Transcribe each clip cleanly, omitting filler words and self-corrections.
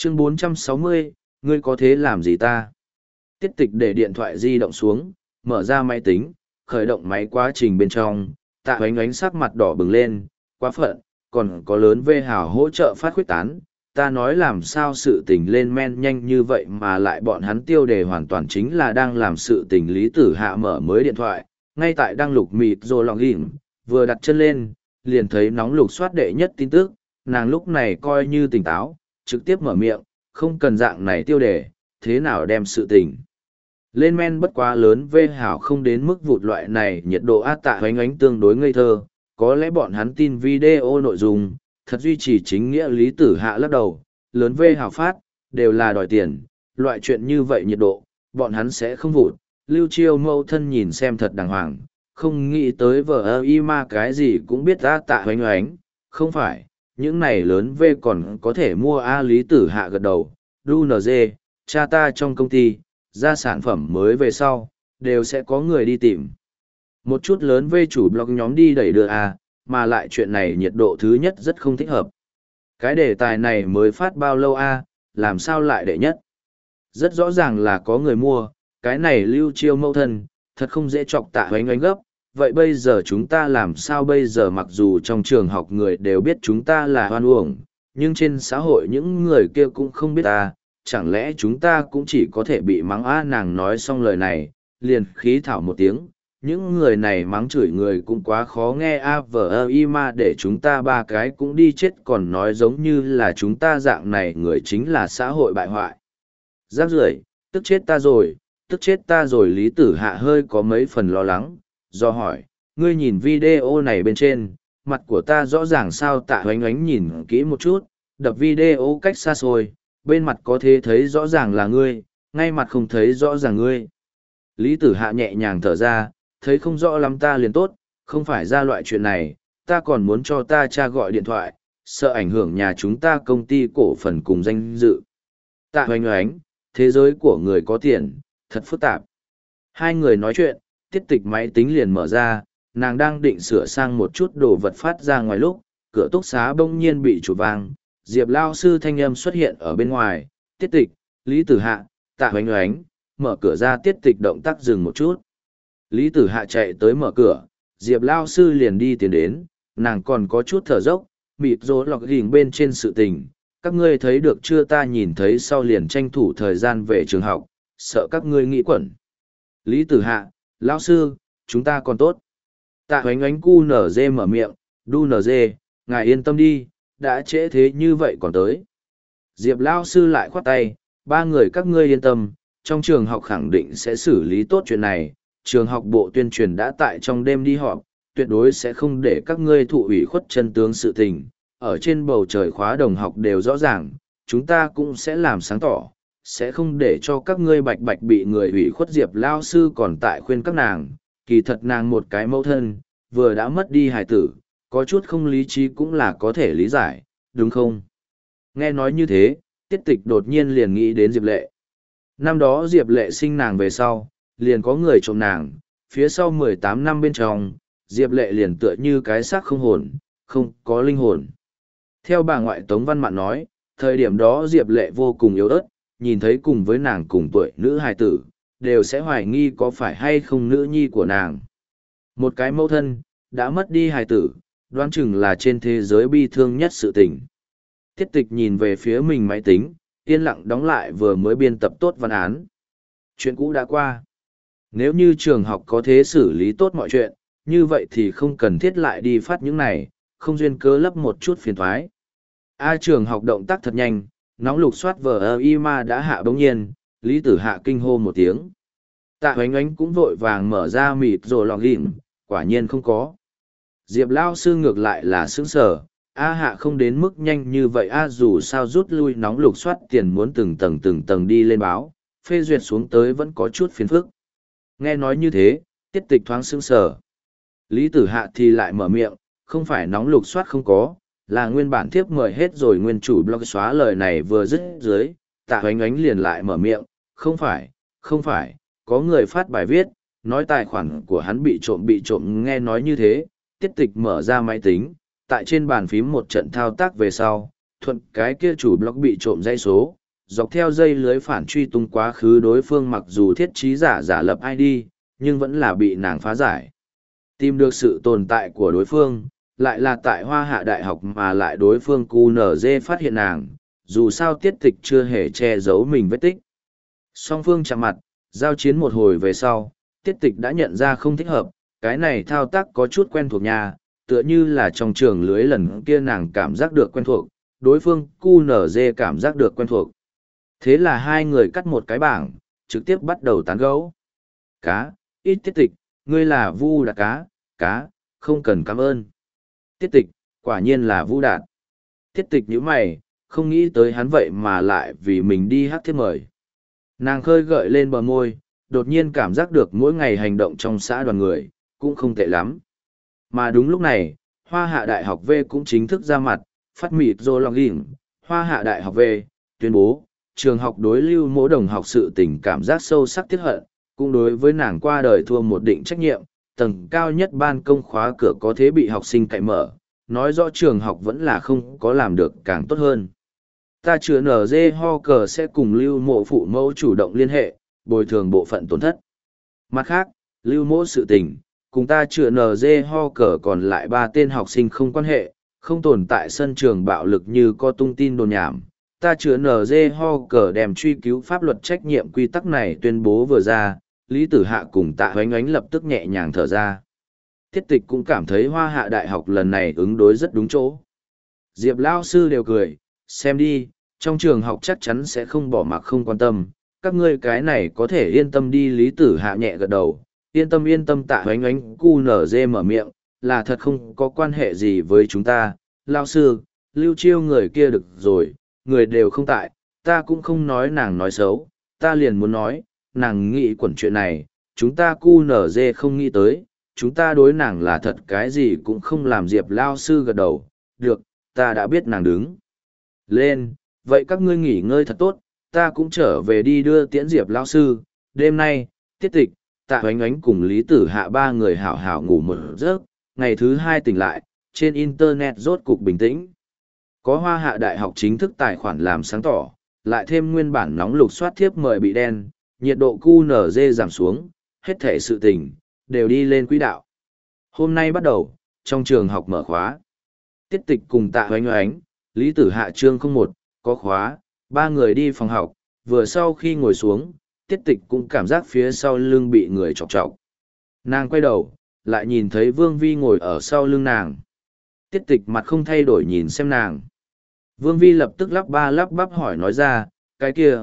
Chương 460, ngươi có thế làm gì ta? Tiết tịch để điện thoại di động xuống, mở ra máy tính, khởi động máy quá trình bên trong, Tạ Hoánh Ánh sắc mặt đỏ bừng lên, quá phận, còn có lớn vê hào hỗ trợ phát khuyết tán. Ta nói làm sao sự tình lên men nhanh như vậy mà lại bọn hắn tiêu đề hoàn toàn chính là đang làm sự tình. Lý Tử Hạ mở mới điện thoại, ngay tại đang lục mịt rồi log in, vừa đặt chân lên, liền thấy nóng lục soát đệ nhất tin tức, nàng lúc này coi như tỉnh táo, trực tiếp mở miệng, không cần dạng này tiêu đề, thế nào đem sự tình. Lên men bất quá lớn vê hảo không đến mức vụt loại này, nhiệt độ át Tạ Hoánh Ánh tương đối ngây thơ, có lẽ bọn hắn tin video nội dung, thật duy trì chính nghĩa. Lý Tử Hạ lắc đầu, lớn vê hảo phát, đều là đòi tiền, loại chuyện như vậy nhiệt độ, bọn hắn sẽ không vụt. Lưu Chiêu mâu thân nhìn xem thật đàng hoàng, không nghĩ tới vợ ơ y ma cái gì cũng biết ta Tạ Hoánh Ánh, không phải, những này lớn vê còn có thể mua a. Lý Tử Hạ gật đầu, đu nz, cha ta trong công ty, ra sản phẩm mới về sau, đều sẽ có người đi tìm. Một chút lớn vê chủ blog nhóm đi đẩy đưa a, mà lại chuyện này nhiệt độ thứ nhất rất không thích hợp. Cái đề tài này mới phát bao lâu a, làm sao lại đệ nhất? Rất rõ ràng là có người mua, cái này Lưu Chiêu mâu thân, thật không dễ chọc Tạ Hoánh Ánh gấp. Vậy bây giờ chúng ta làm sao bây giờ? Mặc dù trong trường học người đều biết chúng ta là hoan uổng, nhưng trên xã hội những người kia cũng không biết ta, chẳng lẽ chúng ta cũng chỉ có thể bị mắng a? Nàng nói xong lời này, liền khí thảo một tiếng, những người này mắng chửi người cũng quá khó nghe a. Vờ ơ y ma để chúng ta ba cái cũng đi chết, còn nói giống như là chúng ta dạng này người chính là xã hội bại hoại. Rác rưởi, tức chết ta rồi, tức chết ta rồi. Lý Tử Hạ hơi có mấy phần lo lắng, do hỏi, ngươi nhìn video này bên trên, mặt của ta rõ ràng sao? Tạ Hoánh Ánh nhìn kỹ một chút, đập video cách xa xôi, bên mặt có thể thấy rõ ràng là ngươi, ngay mặt không thấy rõ ràng ngươi. Lý Tử Hạ nhẹ nhàng thở ra, thấy không rõ lắm ta liền tốt, không phải ra loại chuyện này, ta còn muốn cho ta cha gọi điện thoại, sợ ảnh hưởng nhà chúng ta công ty cổ phần cùng danh dự. Tạ Hoánh Ánh, thế giới của người có tiền, thật phức tạp. Hai người nói chuyện, Tiết tịch máy tính liền mở ra, nàng đang định sửa sang một chút đồ vật phát ra ngoài lúc, cửa túc xá bỗng nhiên bị chụp vang, Diệp lao sư thanh âm xuất hiện ở bên ngoài, Tiết tịch, Lý Tử Hạ, Tạ Hoánh Ánh, mở cửa ra. Tiết tịch động tác dừng một chút. Lý Tử Hạ chạy tới mở cửa, Diệp lao sư liền đi tiến đến, nàng còn có chút thở dốc, mịt rối lọc gỉnh bên trên sự tình, các ngươi thấy được chưa? Ta nhìn thấy sau liền tranh thủ thời gian về trường học, sợ các ngươi nghĩ quẩn. Lý Tử Hạ, lão sư, chúng ta còn tốt. Tạ Hoánh Ánh cu nở dê mở miệng, đu nở dê, ngài yên tâm đi, đã trễ thế như vậy còn tới. Diệp lão sư lại khoát tay, ba người các ngươi yên tâm, trong trường học khẳng định sẽ xử lý tốt chuyện này, trường học bộ tuyên truyền đã tại trong đêm đi họp, tuyệt đối sẽ không để các ngươi thụ ủy khuất chân tướng sự tình. Ở trên bầu trời khóa đồng học đều rõ ràng, chúng ta cũng sẽ làm sáng tỏ, sẽ không để cho các ngươi bạch bạch bị người ủy khuất. Diệp lao sư còn tại khuyên các nàng, kỳ thật nàng một cái mẫu thân, vừa đã mất đi hài tử, có chút không lý trí cũng là có thể lý giải, đúng không? Nghe nói như thế, Tiết tịch đột nhiên liền nghĩ đến Diệp Lệ. Năm đó Diệp Lệ sinh nàng về sau, liền có người trộm nàng, phía sau 18 năm bên trong, Diệp Lệ liền tựa như cái xác không hồn, không có linh hồn. Theo bà ngoại Tống Văn Mạn nói, thời điểm đó Diệp Lệ vô cùng yếu ớt, nhìn thấy cùng với nàng cùng tuổi nữ hài tử, đều sẽ hoài nghi có phải hay không nữ nhi của nàng. Một cái mẫu thân, đã mất đi hài tử, đoán chừng là trên thế giới bi thương nhất sự tình. Tiết tịch nhìn về phía mình máy tính, yên lặng đóng lại vừa mới biên tập tốt văn án. Chuyện cũ đã qua. Nếu như trường học có thế xử lý tốt mọi chuyện, như vậy thì không cần thiết lại đi phát những này, không duyên cớ lấp một chút phiền thoái. Trường học động tác thật nhanh, nóng lục soát vờ y ma đã hạ bỗng nhiên, Lý Tử Hạ kinh hô một tiếng. Tạ Hoánh Ánh cũng vội vàng mở ra mịt rồi log in, quả nhiên không có. Diệp lao sư ngược lại là sững sờ, Hạ không đến mức nhanh như vậy dù sao rút lui nóng lục soát tiền muốn từng tầng đi lên báo, phê duyệt xuống tới vẫn có chút phiền phức. Nghe nói như thế, Tiết tịch thoáng sững sờ. Lý Tử Hạ thì lại mở miệng, không phải nóng lục soát không có, là nguyên bản thiếp mời hết rồi. Nguyên chủ blog xóa lời này vừa dứt dưới, Tạ Hoánh Ánh liền lại mở miệng, không phải, có người phát bài viết, nói tài khoản của hắn bị trộm. Nghe nói như thế, Tiết tịch mở ra máy tính, tại trên bàn phím một trận thao tác về sau, thuận cái kia chủ blog bị trộm dây số, dọc theo dây lưới phản truy tung quá khứ đối phương mặc dù thiết trí giả lập ID, nhưng vẫn là bị nàng phá giải. Tìm được sự tồn tại của đối phương, lại là tại Hoa Hạ Đại học mà lại đối phương QNZ phát hiện nàng, dù sao tiết tịch chưa hề che giấu mình vết tích. Song phương chạm mặt, giao chiến một hồi về sau, tiết tịch đã nhận ra không thích hợp, cái này thao tác có chút quen thuộc nhà, tựa như là trong trường lưới lần kia nàng cảm giác được quen thuộc, đối phương QNZ cảm giác được quen thuộc. Thế là hai người cắt một cái bảng, trực tiếp bắt đầu tán gẫu. Cá, ít tiết tịch, ngươi là Vu Đạt cá, không cần cảm ơn. Tiết tịch, quả nhiên là Vu Đạt. Tiết tịch nhíu mày, không nghĩ tới hắn vậy mà lại vì mình đi hát thiết mời. Nàng khơi gợi lên bờ môi, đột nhiên cảm giác được mỗi ngày hành động trong xã đoàn người, cũng không tệ lắm. Mà đúng lúc này, Hoa Hạ Đại học V cũng chính thức ra mặt, phát mịt rô lòng ghiền. Hoa Hạ Đại học V, tuyên bố, trường học đối lưu mỗi đồng học sự tình cảm giác sâu sắc tiếc hận, cũng đối với nàng qua đời thua một định trách nhiệm, tầng cao nhất ban công khóa cửa có thể bị học sinh cậy mở, nói rõ trường học vẫn là không có làm được càng tốt hơn. Ta chữa NG ho cờ sẽ cùng lưu mộ phụ mẫu chủ động liên hệ, bồi thường bộ phận tổn thất. Mặt khác, lưu mộ sự tình, cùng ta chữa NG ho cờ còn lại 3 tên học sinh không quan hệ, không tồn tại sân trường bạo lực như có tung tin đồn nhảm. Ta chữa NG ho cờ đem truy cứu pháp luật trách nhiệm quy tắc này tuyên bố vừa ra, Lý Tử Hạ cùng Tạ Hoánh Ánh lập tức nhẹ nhàng thở ra. Tiết tịch cũng cảm thấy Hoa Hạ Đại học lần này ứng đối rất đúng chỗ. Diệp Lao sư đều cười, xem đi, trong trường học chắc chắn sẽ không bỏ mặc không quan tâm, các ngươi cái này có thể yên tâm đi. Lý Tử Hạ nhẹ gật đầu, yên tâm. Tạ Hoánh Ánh QNZ mở miệng, là thật không có quan hệ gì với chúng ta. Lao sư, Lưu Chiêu người kia được rồi, người đều không tại, ta cũng không nói nàng nói xấu, ta liền muốn nói, nàng nghĩ quẩn chuyện này, chúng ta QNZ không nghĩ tới, chúng ta đối nàng là thật cái gì cũng không làm. Diệp Lao sư gật đầu, được, ta đã biết nàng đứng lên, vậy các ngươi nghỉ ngơi thật tốt, ta cũng trở về đi đưa tiễn Diệp Lao sư. Đêm nay, Tiết tịch, Tạ Hoánh Ánh cùng Lý Tử Hạ 3 người hảo hảo ngủ một giấc, ngày thứ 2 tỉnh lại, trên Internet rốt cục bình tĩnh. Có Hoa Hạ Đại học chính thức tài khoản làm sáng tỏ, lại thêm nguyên bản nóng lục soát thiếp mời bị đen, nhiệt độ QNZ giảm xuống, hết thể sự tình, đều đi lên quỹ đạo. Hôm nay bắt đầu, trong trường học mở khóa. Tiết tịch cùng Tạ Hoánh Ánh, Lý Tử Hạ chương 01, có khóa, 3 người đi phòng học, vừa sau khi ngồi xuống, Tiết tịch cũng cảm giác phía sau lưng bị người chọc chọc. Nàng quay đầu, lại nhìn thấy Vương Vi ngồi ở sau lưng nàng. Tiết tịch mặt không thay đổi nhìn xem nàng. Vương Vi lập tức lắp ba lắp bắp hỏi nói ra, cái kia,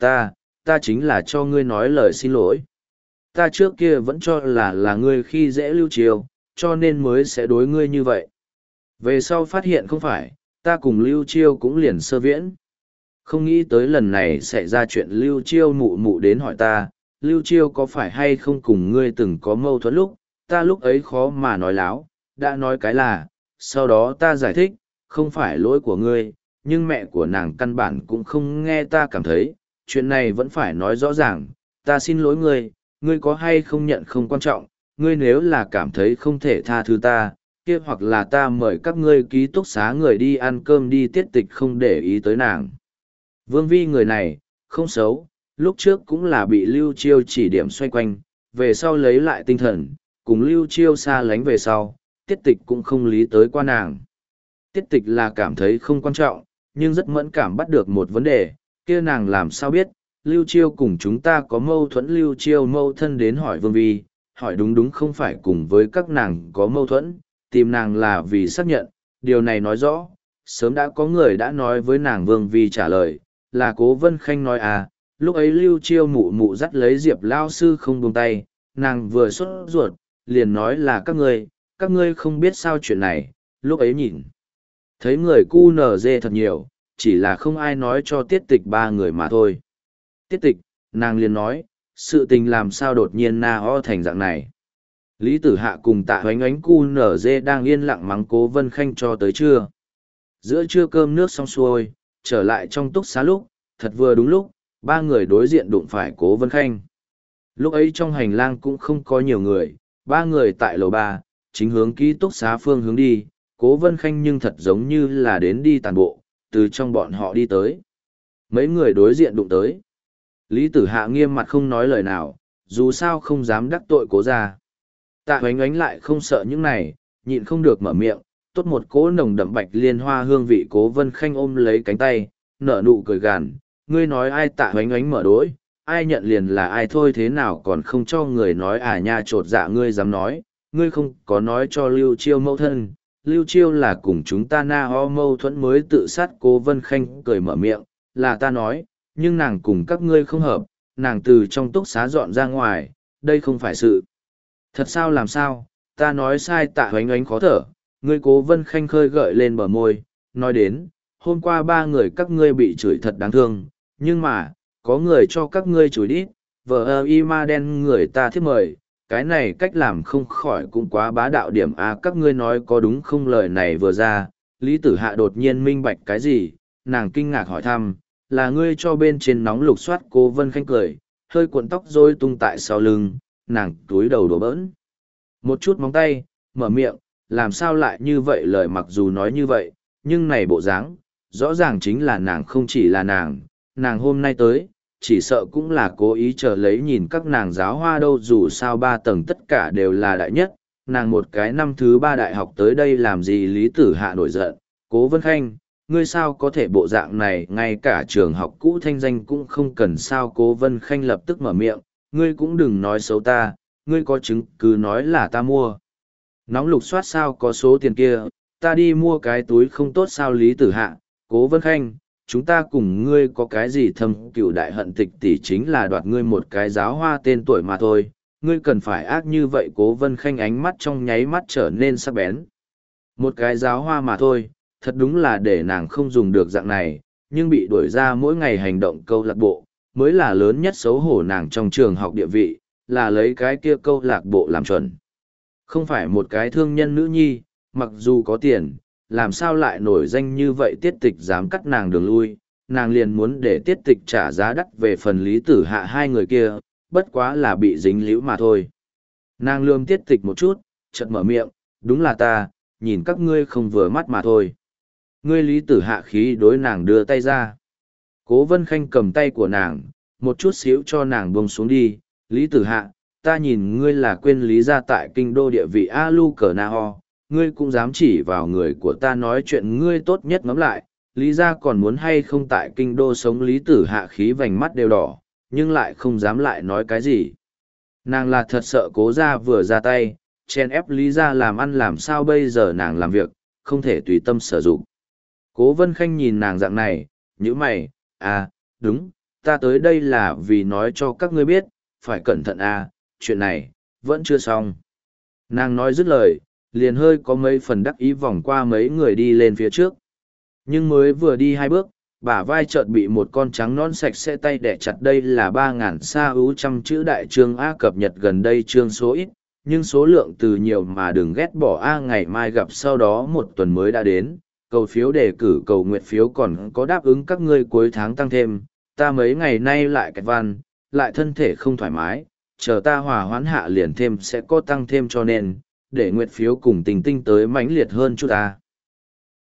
ta chính là cho ngươi nói lời xin lỗi. Ta trước kia vẫn cho là ngươi khi dễ Lưu Chiêu, cho nên mới sẽ đối ngươi như vậy. Về sau phát hiện không phải, ta cùng Lưu Chiêu cũng liền sơ viễn. Không nghĩ tới lần này sẽ ra chuyện Lưu Chiêu mụ mụ đến hỏi ta, Lưu Chiêu có phải hay không cùng ngươi từng có mâu thuẫn lúc, ta lúc ấy khó mà nói láo, đã nói cái là, sau đó ta giải thích, không phải lỗi của ngươi, nhưng mẹ của nàng căn bản cũng không nghe ta cảm thấy, chuyện này vẫn phải nói rõ ràng, ta xin lỗi ngươi, ngươi có hay không nhận không quan trọng, ngươi nếu là cảm thấy không thể tha thứ ta, kia hoặc là ta mời các ngươi ký túc xá người đi ăn cơm đi. Tiết tịch không để ý tới nàng. Vương Vi người này, không xấu, lúc trước cũng là bị Lưu Chiêu chỉ điểm xoay quanh, về sau lấy lại tinh thần, cùng Lưu Chiêu xa lánh về sau, tiết tịch cũng không lý tới qua nàng. Tiết tịch là cảm thấy không quan trọng, nhưng rất mẫn cảm bắt được một vấn đề, kia nàng làm sao biết, Lưu Chiêu cùng chúng ta có mâu thuẫn. Lưu Chiêu mâu thân đến hỏi Vương Vi, hỏi đúng không phải cùng với các nàng có mâu thuẫn, tìm nàng là vì xác nhận, điều này nói rõ, sớm đã có người đã nói với nàng. Vương Vi trả lời, là Cố Vân Khanh nói à, lúc ấy Lưu Chiêu mụ mụ dắt lấy Diệp Lao sư không buông tay, nàng vừa sốt ruột, liền nói là các ngươi không biết sao chuyện này, lúc ấy nhìn. Thấy người QNZ thật nhiều, chỉ là không ai nói cho tiết tịch 3 người mà thôi. Tiết tịch, nàng liền nói, sự tình làm sao đột nhiên na ho thành dạng này. Lý Tử Hạ cùng Tạ Hoánh Ánh QNZ đang yên lặng mắng Cố Vân Khanh cho tới trưa. Giữa trưa cơm nước xong xuôi, trở lại trong túc xá lúc, thật vừa đúng lúc, 3 người đối diện đụng phải Cố Vân Khanh. Lúc ấy trong hành lang cũng không có nhiều người, 3 người tại lầu 3, chính hướng ký túc xá phương hướng đi, Cố Vân Khanh nhưng thật giống như là đến đi tàn bộ, từ trong bọn họ đi tới. Mấy người đối diện đụng tới. Lý Tử Hạ nghiêm mặt không nói lời nào, dù sao không dám đắc tội Cố gia. Tạ Hoánh Oánh lại không sợ những này, nhịn không được mở miệng, tốt một cỗ nồng đậm bạch liên hoa hương vị. Cố Vân Khanh ôm lấy cánh tay, nở nụ cười gằn, ngươi nói ai? Tạ Hoánh Oánh mở đối, ai nhận liền là ai thôi, thế nào còn không cho người nói à nha? Chột dạ ngươi dám nói, ngươi không có nói cho Lưu Chiêu mâu thân. Lưu Chiêu là cùng chúng ta na ho mâu thuẫn mới tự sát. Cố Vân Khanh cười mở miệng, là ta nói, nhưng nàng cùng các ngươi không hợp, nàng từ trong túc xá dọn ra ngoài, đây không phải sự thật. Sao làm sao, ta nói sai? Tạ Hoánh Oánh khó thở, ngươi. Cố Vân Khanh khơi gợi lên bờ môi, nói đến, hôm qua ba người các ngươi bị chửi thật đáng thương, nhưng mà, có người cho các ngươi chửi đít, vợ y ma đen người ta thiết mời, cái này cách làm không khỏi cũng quá bá đạo điểm à? Các ngươi nói có đúng không? Lời này vừa ra, Lý Tử Hạ đột nhiên minh bạch cái gì, nàng kinh ngạc hỏi thăm, là ngươi cho bên trên nóng lục soát? Cố Vân Khanh cười, hơi cuộn tóc rối tung tại sau lưng, nàng túi đầu đổ bỡn một chút móng tay, mở miệng, làm sao lại như vậy? Lời mặc dù nói như vậy, nhưng này bộ dáng, rõ ràng chính là nàng. Không chỉ là nàng hôm nay tới, chỉ sợ cũng là cố ý chờ lấy nhìn các nàng giáo hoa đâu. Dù sao ba tầng tất cả đều là đại nhất, nàng một cái năm thứ ba đại học tới đây làm gì? Lý Tử Hạ nổi giận, Cố Vân Khanh, ngươi sao có thể bộ dạng này, ngay cả trường học cũ thanh danh cũng không cần sao? Cố Vân Khanh lập tức mở miệng, ngươi cũng đừng nói xấu ta, ngươi có chứng cứ nói là ta mua nóng lục soát sao? Có số tiền kia, ta đi mua cái túi không tốt sao? Lý Tử Hạ, Cố Vân Khanh, chúng ta cùng ngươi có cái gì thâm cựu đại hận? Tịch tỷ chính là đoạt ngươi một cái giáo hoa tên tuổi mà thôi, ngươi cần phải ác như vậy? Cố Vân Khanh ánh mắt trong nháy mắt trở nên sắc bén. Một cái giáo hoa mà thôi, thật đúng là để nàng không dùng được dạng này, nhưng bị đuổi ra mỗi ngày hành động câu lạc bộ, mới là lớn nhất xấu hổ. Nàng trong trường học địa vị, là lấy cái kia câu lạc bộ làm chuẩn. Không phải một cái thương nhân nữ nhi, mặc dù có tiền, làm sao lại nổi danh như vậy? Tiết Tịch dám cắt nàng đường lui, nàng liền muốn để Tiết Tịch trả giá đắt về phần Lý Tử Hạ hai người kia, bất quá là bị dính líu mà thôi. Nàng lườm Tiết Tịch một chút, chợt mở miệng, đúng là ta, nhìn các ngươi không vừa mắt mà thôi. Ngươi. Lý Tử Hạ khí đối nàng đưa tay ra. Cố Vân Khanh cầm tay của nàng, một chút xíu cho nàng buông xuống đi. Lý Tử Hạ, ta nhìn ngươi là quên Lý gia tại kinh đô địa vị a lu cờ na ho, ngươi cũng dám chỉ vào người của ta nói chuyện? Ngươi tốt nhất ngẫm lại, Lý gia còn muốn hay không tại kinh đô sống? Lý Tử Hạ khí vành mắt đều đỏ, nhưng lại không dám lại nói cái gì. Nàng là thật sợ Cố gia vừa ra tay, chen ép Lý gia làm ăn. làm sao bây giờ? Nàng làm việc, không thể tùy tâm sử dụng. Cố Vân Khanh nhìn nàng dạng này, nhíu mày, à, đúng, ta tới đây là vì nói cho các ngươi biết, phải cẩn thận à, chuyện này, vẫn chưa xong. Nàng nói dứt lời, liền hơi có mấy phần đắc ý vòng qua mấy người đi lên phía trước. Nhưng mới vừa đi hai bước, bả vai chợt bị một con trắng non sạch sẽ tay đẻ chặt. Đây là 3.000 sa ưu trăm chữ đại chương A, cập nhật gần đây chương số ít, nhưng số lượng từ nhiều mà đừng ghét bỏ A. Ngày mai gặp, sau đó một tuần mới đã đến, cầu phiếu đề cử cầu nguyện phiếu còn có đáp ứng các ngươi cuối tháng tăng thêm. Ta mấy ngày nay lại kẹt văn, lại thân thể không thoải mái, chờ ta hòa hoãn hạ liền thêm sẽ có tăng thêm, cho nên để nguyện phiếu cùng Tình Tinh tới mãnh liệt hơn chút ta.